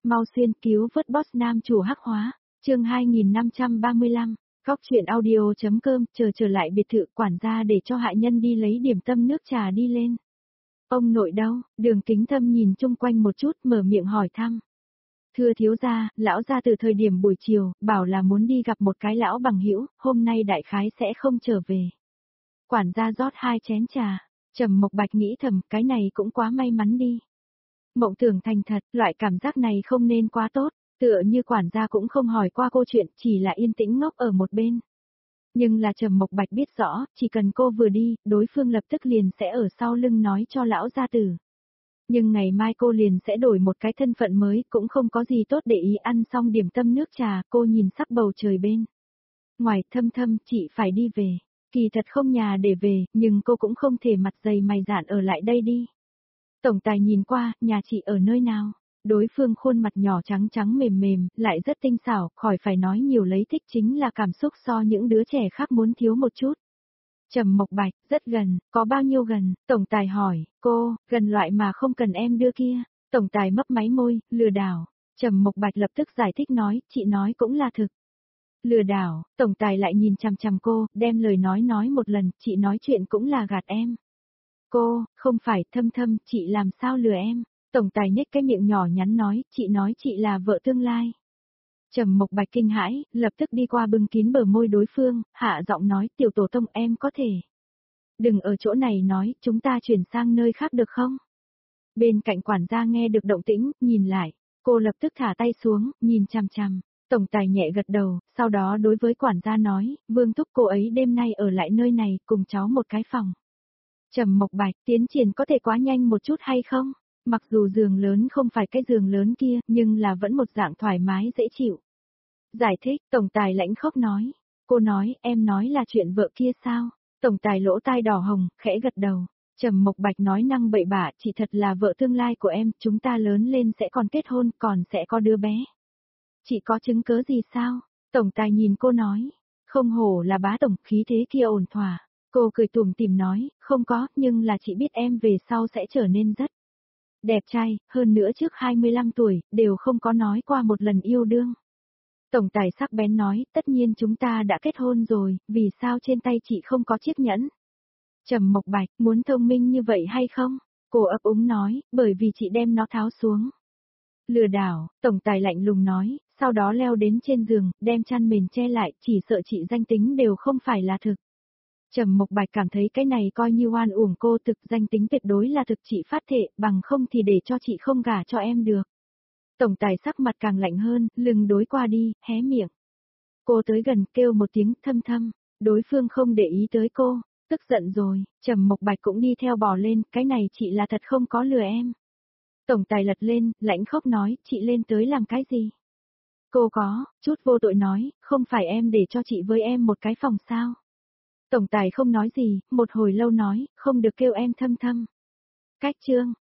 mau xuyên cứu vớt boss nam chủ hắc hóa, chương 2535, góc chuyện audio.com, trở lại biệt thự quản gia để cho hạ nhân đi lấy điểm tâm nước trà đi lên. Ông nội đâu? Đường Kính Thâm nhìn chung quanh một chút mở miệng hỏi thăm. Thưa thiếu gia, lão gia từ thời điểm buổi chiều, bảo là muốn đi gặp một cái lão bằng hữu, hôm nay đại khái sẽ không trở về. Quản gia rót 2 chén trà, Trầm Mộc Bạch nghĩ thầm, cái này cũng quá may mắn đi. Mộng tưởng thành thật, loại cảm giác này không nên quá tốt, tựa như quản gia cũng không hỏi qua cô chuyện, chỉ là yên tĩnh ngốc ở một bên. Nhưng là Trầm Mộc Bạch biết rõ, chỉ cần cô vừa đi, đối phương lập tức liền sẽ ở sau lưng nói cho lão gia tử. Nhưng ngày mai cô liền sẽ đổi một cái thân phận mới, cũng không có gì tốt để ý. Ăn xong điểm tâm nước trà, cô nhìn sắc bầu trời bên ngoài. Thâm Thâm, chị phải đi về. Kỳ thật không nhà để về, nhưng cô cũng không thể mặt dày mày dạn ở lại đây đi. Tổng tài nhìn qua, nhà chị ở nơi nào? Đối phương khuôn mặt nhỏ trắng trắng mềm mềm, lại rất tinh xảo, khỏi phải nói nhiều, lấy thích chính là cảm xúc so những đứa trẻ khác muốn thiếu một chút. Trầm Mộc Bạch, rất gần, có bao nhiêu gần? Tổng tài hỏi, cô, gần loại mà không cần em đưa kia. Tổng tài mấp máy môi, lừa đảo. Trầm Mộc Bạch lập tức giải thích nói, chị nói cũng là thực. Lừa đảo, tổng tài lại nhìn chằm chằm cô, đem lời nói một lần, chị nói chuyện cũng là gạt em. Cô, không phải, Thâm Thâm, chị làm sao lừa em? Tổng tài nhếch cái miệng nhỏ nhắn nói chị là vợ tương lai. Trầm Mộc Bạch kinh hãi, lập tức đi qua bưng kín bờ môi đối phương, hạ giọng nói, tiểu tổ tông em có thể. Đừng ở chỗ này nói, chúng ta chuyển sang nơi khác được không? Bên cạnh quản gia nghe được động tĩnh, nhìn lại, cô lập tức thả tay xuống, nhìn chằm chằm. Tổng tài nhẹ gật đầu, sau đó đối với quản gia nói, Vương thúc cô ấy đêm nay ở lại nơi này, cùng cháu một cái phòng. Trầm Mộc Bạch, tiến triển có thể quá nhanh một chút hay không? Mặc dù giường lớn không phải cái giường lớn kia, nhưng là vẫn một dạng thoải mái dễ chịu. Giải thích, tổng tài lãnh khốc nói. Cô nói, em nói là chuyện vợ kia sao? Tổng tài lỗ tai đỏ hồng, khẽ gật đầu. Trầm Mộc Bạch nói năng bậy bạ, chị thật là vợ tương lai của em, chúng ta lớn lên sẽ còn kết hôn, còn sẽ có đứa bé. Chị có chứng cớ gì sao? Tổng tài nhìn cô nói. Không hổ là bá tổng, khí thế kia ổn thỏa. Cô cười tủm tỉm nói, không có, nhưng là chị biết em về sau sẽ trở nên rất đẹp trai, hơn nữa trước 25 tuổi, đều không có nói qua một lần yêu đương. Tổng tài sắc bén nói, tất nhiên chúng ta đã kết hôn rồi, vì sao trên tay chị không có chiếc nhẫn? Trầm Mộc Bạch, muốn thông minh như vậy hay không? Cô ấp úng nói, bởi vì chị đem nó tháo xuống. Lừa đảo, tổng tài lạnh lùng nói, sau đó leo đến trên giường, đem chăn mền che lại, chỉ sợ chị danh tính đều không phải là thực. Trầm Mộc Bạch cảm thấy cái này coi như oan uổng cô, thực danh tính tuyệt đối là thực, chị phát thệ, bằng không thì để cho chị không gả cho em được. Tổng tài sắc mặt càng lạnh hơn, lưng đối qua đi, hé miệng. Cô tới gần, kêu một tiếng Thâm Thâm, đối phương không để ý tới cô, tức giận rồi, Trầm Mộc Bạch cũng đi theo bò lên, cái này chị là thật không có lừa em. Tổng tài lật lên, lãnh khốc nói, chị lên tới làm cái gì? Cô có, chút vô tội nói, không phải em để cho chị với em một cái phòng sao? Tổng tài không nói gì, một hồi lâu nói, không được kêu em Thâm Thâm. Cách chương,